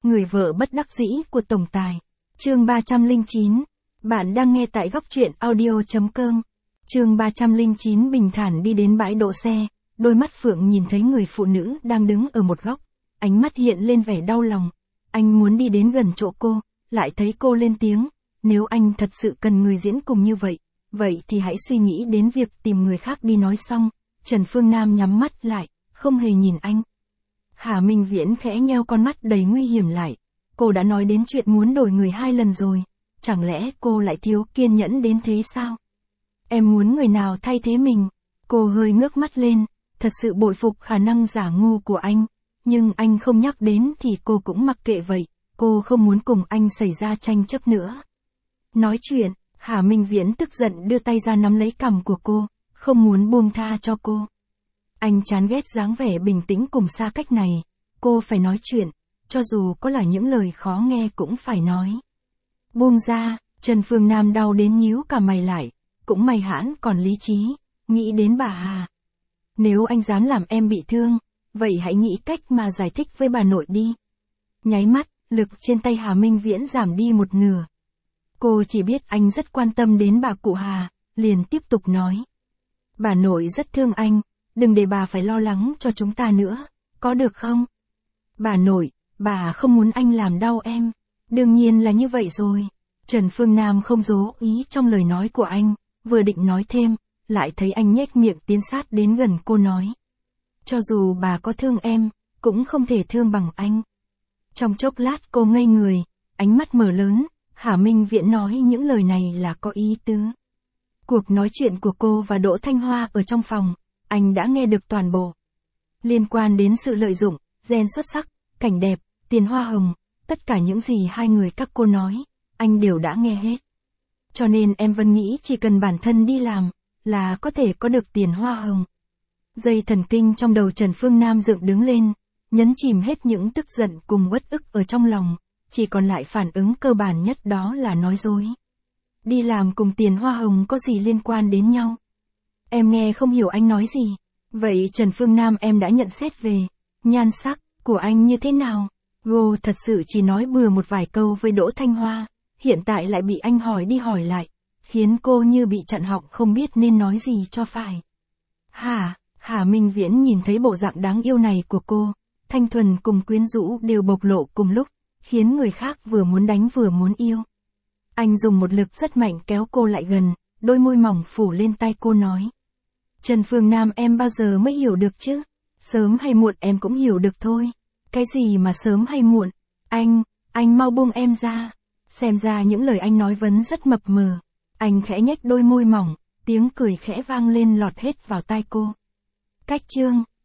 Người vợ bất đắc dĩ của tổng tài. Chương 309. Bạn đang nghe tại góc truyện audio.com. Chương 309. Bình thản đi đến bãi đỗ xe, đôi mắt Phượng nhìn thấy người phụ nữ đang đứng ở một góc, ánh mắt hiện lên vẻ đau lòng. Anh muốn đi đến gần chỗ cô, lại thấy cô lên tiếng, nếu anh thật sự cần người diễn cùng như vậy thì hãy suy nghĩ đến việc tìm người khác đi. Nói xong, Trần Phương Nam nhắm mắt lại, không hề nhìn anh. Hà Minh Viễn khẽ nheo con mắt đầy nguy hiểm lại. Cô đã nói đến chuyện muốn đổi người 2 lần rồi, chẳng lẽ cô lại thiếu kiên nhẫn đến thế sao? Em muốn người nào thay thế mình? Cô hơi ngước mắt lên, thật sự bội phục khả năng giả ngu của anh, nhưng anh không nhắc đến thì cô cũng mặc kệ vậy, cô không muốn cùng anh xảy ra tranh chấp nữa. Nói chuyện, Hà Minh Viễn tức giận đưa tay ra nắm lấy cằm của cô, không muốn buông tha cho cô. Anh chán ghét dáng vẻ bình tĩnh cùng xa cách này, cô phải nói chuyện, cho dù có là những lời khó nghe cũng phải nói. Buông ra, Trần Phương Nam đau đến nhíu cả mày lại, cũng may hãn còn lý trí, nghĩ đến bà Hà. Nếu anh dám làm em bị thương, vậy hãy nghĩ cách mà giải thích với bà nội đi. Nháy mắt, lực trên tay Hà Minh Viễn giảm đi một nửa. Cô chỉ biết anh rất quan tâm đến bà cụ Hà, liền tiếp tục nói. Bà nội rất thương anh, đừng để bà phải lo lắng cho chúng ta nữa, có được không? Bà nội, bà không muốn anh làm đau em. Đương nhiên là như vậy rồi. Trần Phương Nam không giấu ý trong lời nói của anh, vừa định nói thêm, lại thấy anh nhếch miệng tiến sát đến gần cô nói. Cho dù bà có thương em, cũng không thể thương bằng anh. Trong chốc lát cô ngây người, ánh mắt mở lớn, Hà Minh Viễn nói những lời này là có ý tứ. Cuộc nói chuyện của cô và Đỗ Thanh Hoa ở trong phòng, anh đã nghe được toàn bộ. Liên quan đến sự lợi dụng, gen xuất sắc, cảnh đẹp, tiền hoa hồng, tất cả những gì hai người các cô nói, anh đều đã nghe hết. Cho nên em vẫn nghĩ chỉ cần bản thân đi làm, là có thể có được tiền hoa hồng. Dây thần kinh trong đầu Trần Phương Nam dựng đứng lên, nhấn chìm hết những tức giận cùng uất ức ở trong lòng, chỉ còn lại phản ứng cơ bản nhất đó là nói dối. Đi làm cùng tiền hoa hồng có gì liên quan đến nhau? Em nghe không hiểu anh nói gì. Vậy Trần Phương Nam em đã nhận xét về nhan sắc của anh như thế nào? Cô thật sự chỉ nói bừa một vài câu với Đỗ Thanh Hoa, hiện tại lại bị anh hỏi đi hỏi lại, khiến cô như bị chặn họng không biết nên nói gì cho phải. Hà Minh Viễn nhìn thấy bộ dạng đáng yêu này của cô, thanh thuần cùng quyến rũ đều bộc lộ cùng lúc, khiến người khác vừa muốn đánh vừa muốn yêu. Anh dùng một lực rất mạnh kéo cô lại gần, đôi môi mỏng phủ lên tai cô nói. Trần Phương Nam em bao giờ mới hiểu được chứ? Sớm hay muộn em cũng hiểu được thôi. Cái gì mà sớm hay muộn? Anh mau buông em ra. Xem ra những lời anh nói vẫn rất mập mờ. Anh khẽ nhếch đôi môi mỏng, tiếng cười khẽ vang lên lọt hết vào tai cô. Cách chương